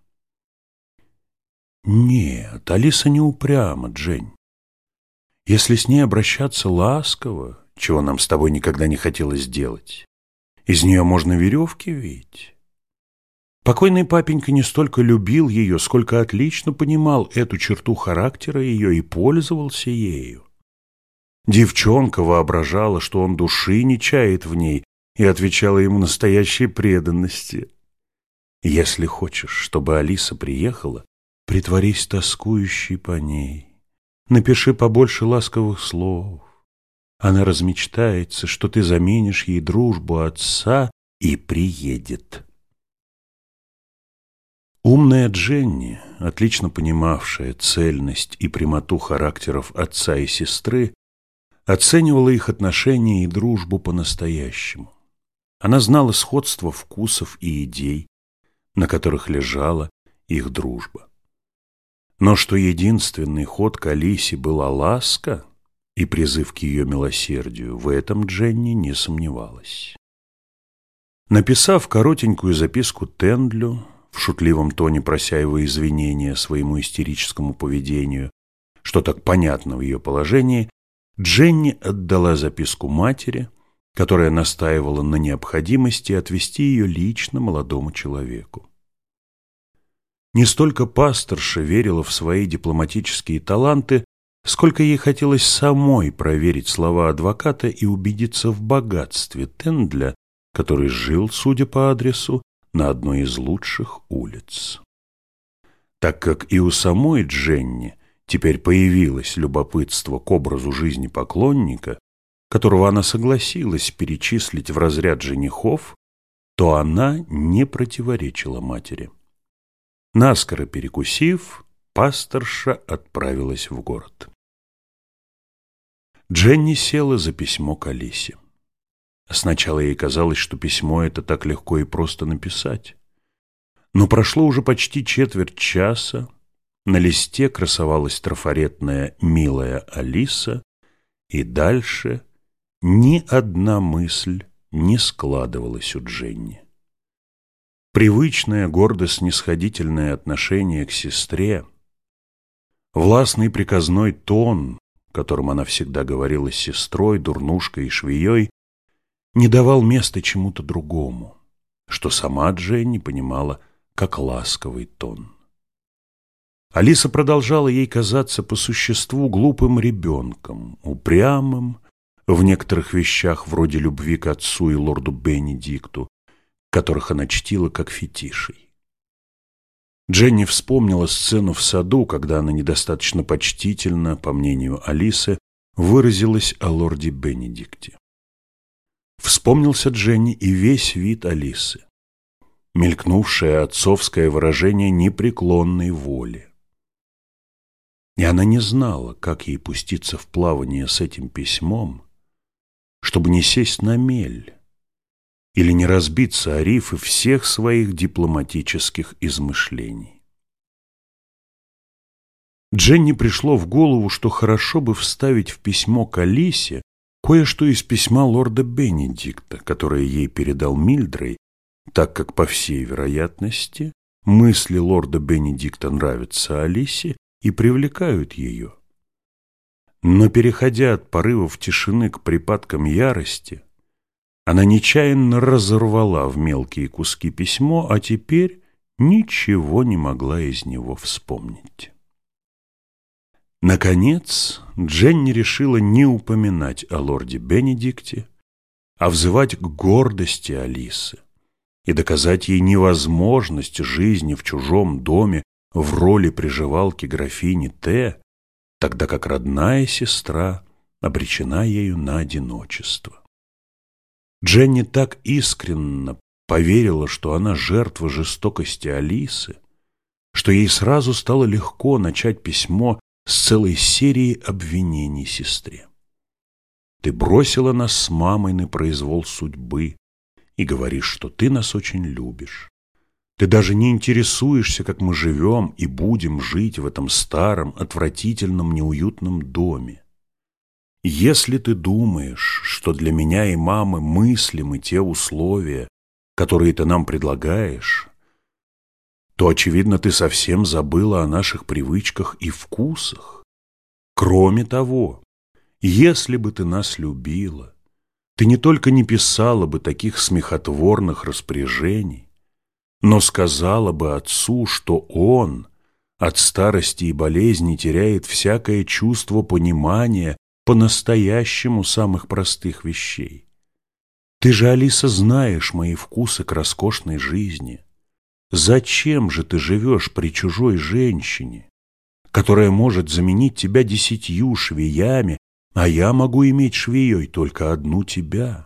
Нет, Алиса не упряма, Джень. Если с ней обращаться ласково, чего нам с тобой никогда не хотелось делать, из нее можно веревки вить. Покойный папенька не столько любил ее, сколько отлично понимал эту черту характера ее и пользовался ею. Девчонка воображала, что он души не чает в ней, и отвечала ему настоящей преданности. Если хочешь, чтобы Алиса приехала, притворись тоскующей по ней. Напиши побольше ласковых слов. Она размечтается, что ты заменишь ей дружбу отца, и приедет. Умная Дженни, отлично понимавшая цельность и прямоту характеров отца и сестры, оценивала их отношения и дружбу по-настоящему. Она знала сходство вкусов и идей, на которых лежала их дружба. Но что единственный ход к Алисе была ласка и призыв к ее милосердию, в этом Дженни не сомневалась. Написав коротенькую записку Тендлю, в шутливом тоне прося его извинения своему истерическому поведению, что так понятно в ее положении, Дженни отдала записку матери, которая настаивала на необходимости отвезти ее лично молодому человеку. Не столько пасторша верила в свои дипломатические таланты, сколько ей хотелось самой проверить слова адвоката и убедиться в богатстве Тендля, который жил, судя по адресу, на одной из лучших улиц. Так как и у самой Дженни теперь появилось любопытство к образу жизни поклонника, которого она согласилась перечислить в разряд женихов, то она не противоречила матери. Наскоро перекусив, пасторша отправилась в город. Дженни села за письмо к Алисе. Сначала ей казалось, что письмо это так легко и просто написать. Но прошло уже почти четверть часа, на листе красовалась трафаретная «Милая Алиса», и дальше ни одна мысль не складывалась у Дженни. Привычное гордо-снисходительное отношение к сестре, властный приказной тон, которым она всегда говорила с сестрой, дурнушкой и швеей, не давал места чему-то другому, что сама Дженни понимала как ласковый тон. Алиса продолжала ей казаться по существу глупым ребенком, упрямым в некоторых вещах вроде любви к отцу и лорду Бенедикту, которых она чтила как фетишей. Дженни вспомнила сцену в саду, когда она недостаточно почтительно, по мнению Алисы, выразилась о лорде Бенедикте. Вспомнился Дженни и весь вид Алисы, мелькнувшее отцовское выражение непреклонной воли. И она не знала, как ей пуститься в плавание с этим письмом, чтобы не сесть на мель или не разбиться о рифы всех своих дипломатических измышлений. Дженни пришло в голову, что хорошо бы вставить в письмо к Алисе кое-что из письма лорда Бенедикта, которое ей передал Мильдрей, так как, по всей вероятности, мысли лорда Бенедикта нравятся Алисе и привлекают ее. Но, переходя от порывов тишины к припадкам ярости, она нечаянно разорвала в мелкие куски письмо, а теперь ничего не могла из него вспомнить. Наконец, Дженни решила не упоминать о лорде Бенедикте, а взывать к гордости Алисы и доказать ей невозможность жизни в чужом доме в роли приживалки графини Т, тогда как родная сестра обречена ею на одиночество. Дженни так искренне поверила, что она жертва жестокости Алисы, что ей сразу стало легко начать письмо с целой серией обвинений сестре. «Ты бросила нас с мамой на произвол судьбы и говоришь, что ты нас очень любишь. Ты даже не интересуешься, как мы живем и будем жить в этом старом, отвратительном, неуютном доме. Если ты думаешь, что для меня и мамы мыслимы те условия, которые ты нам предлагаешь, то, очевидно, ты совсем забыла о наших привычках и вкусах. Кроме того, если бы ты нас любила, ты не только не писала бы таких смехотворных распоряжений, но сказала бы отцу, что он от старости и болезни теряет всякое чувство понимания по-настоящему самых простых вещей. Ты же, Алиса, знаешь мои вкусы к роскошной жизни. Зачем же ты живешь при чужой женщине, которая может заменить тебя десятью швеями, а я могу иметь швеей только одну тебя?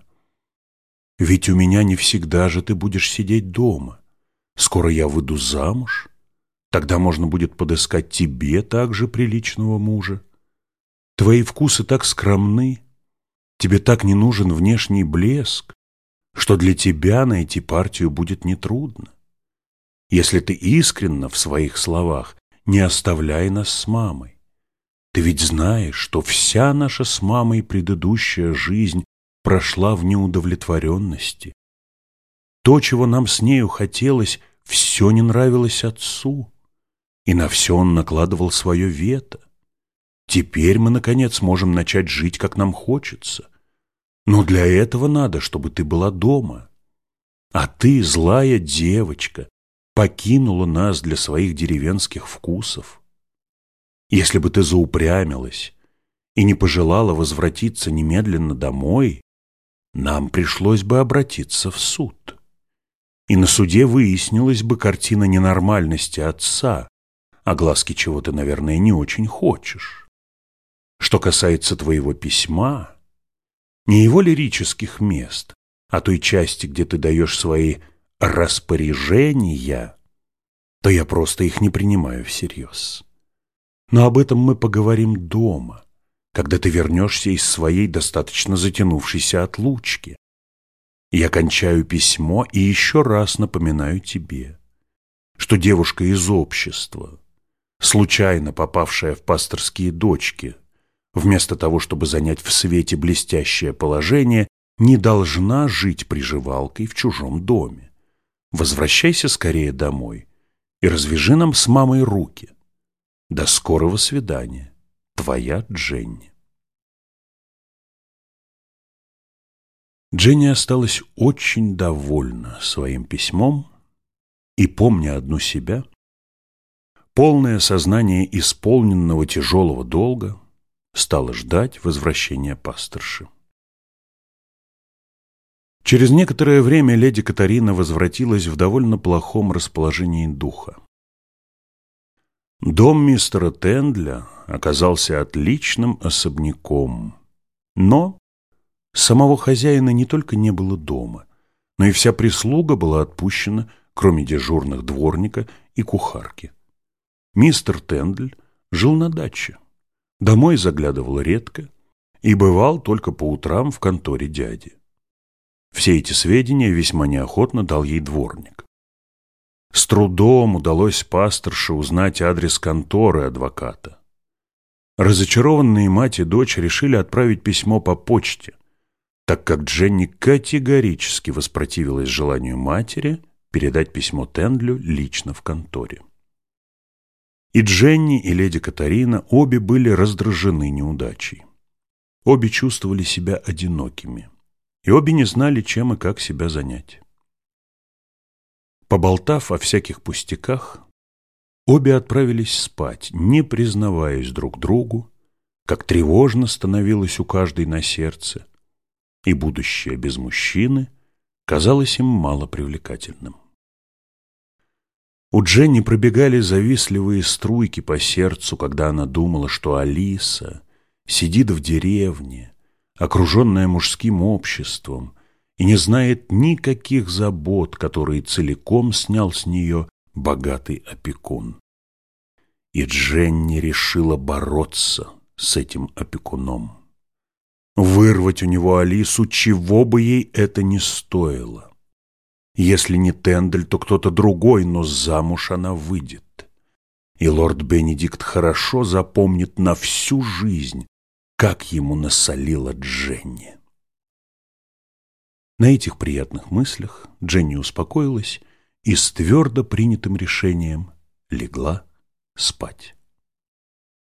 Ведь у меня не всегда же ты будешь сидеть дома. Скоро я выйду замуж, тогда можно будет подыскать тебе также приличного мужа. Твои вкусы так скромны, тебе так не нужен внешний блеск, что для тебя найти партию будет нетрудно. Если ты искренна в своих словах, не оставляй нас с мамой. Ты ведь знаешь, что вся наша с мамой предыдущая жизнь прошла в неудовлетворенности. То, чего нам с нею хотелось, все не нравилось отцу, и на все он накладывал свое вето. Теперь мы, наконец, можем начать жить, как нам хочется. Но для этого надо, чтобы ты была дома. А ты, злая девочка, покинула нас для своих деревенских вкусов. Если бы ты заупрямилась и не пожелала возвратиться немедленно домой, нам пришлось бы обратиться в суд. И на суде выяснилась бы картина ненормальности отца, огласки чего ты, наверное, не очень хочешь. Что касается твоего письма, не его лирических мест, а той части, где ты даешь свои распоряжения, то я просто их не принимаю всерьез. Но об этом мы поговорим дома, когда ты вернешься из своей достаточно затянувшейся отлучки. Я кончаю письмо и еще раз напоминаю тебе, что девушка из общества, случайно попавшая в пасторские дочки, вместо того, чтобы занять в свете блестящее положение, не должна жить приживалкой в чужом доме. Возвращайся скорее домой и развяжи нам с мамой руки. До скорого свидания. Твоя Дженни. Дженни осталась очень довольна своим письмом И, помня одну себя, полное сознание исполненного тяжелого долга, стала ждать возвращения пасторши. Через некоторое время леди Катарина возвратилась в довольно плохом расположении духа. Дом мистера Тендля оказался отличным особняком, но самого хозяина не только не было дома, но и вся прислуга была отпущена, кроме дежурных дворника и кухарки. Мистер Тендль жил на даче, домой заглядывал редко и бывал только по утрам в конторе дяди. Все эти сведения весьма неохотно дал ей дворник. С трудом удалось пасторше узнать адрес конторы адвоката. Разочарованные мать и дочь решили отправить письмо по почте, так как Дженни категорически воспротивилась желанию матери передать письмо Тендлю лично в конторе. И Дженни, и леди Катарина обе были раздражены неудачей. Обе чувствовали себя одинокими, и обе не знали, чем и как себя занять. Поболтав о всяких пустяках, обе отправились спать, не признаваясь друг другу, как тревожно становилось у каждой на сердце, и будущее без мужчины казалось им мало привлекательным. У Дженни пробегали завистливые струйки по сердцу, когда она думала, что Алиса сидит в деревне, окруженная мужским обществом, и не знает никаких забот, которые целиком снял с нее богатый опекун. И Дженни решила бороться с этим опекуном. Вырвать у него Алису, чего бы ей это ни стоило. Если не Тендль, то кто-то другой, но замуж она выйдет. И лорд Бенедикт хорошо запомнит на всю жизнь, как ему насолила Дженни. На этих приятных мыслях Дженни успокоилась и с твердо принятым решением легла спать.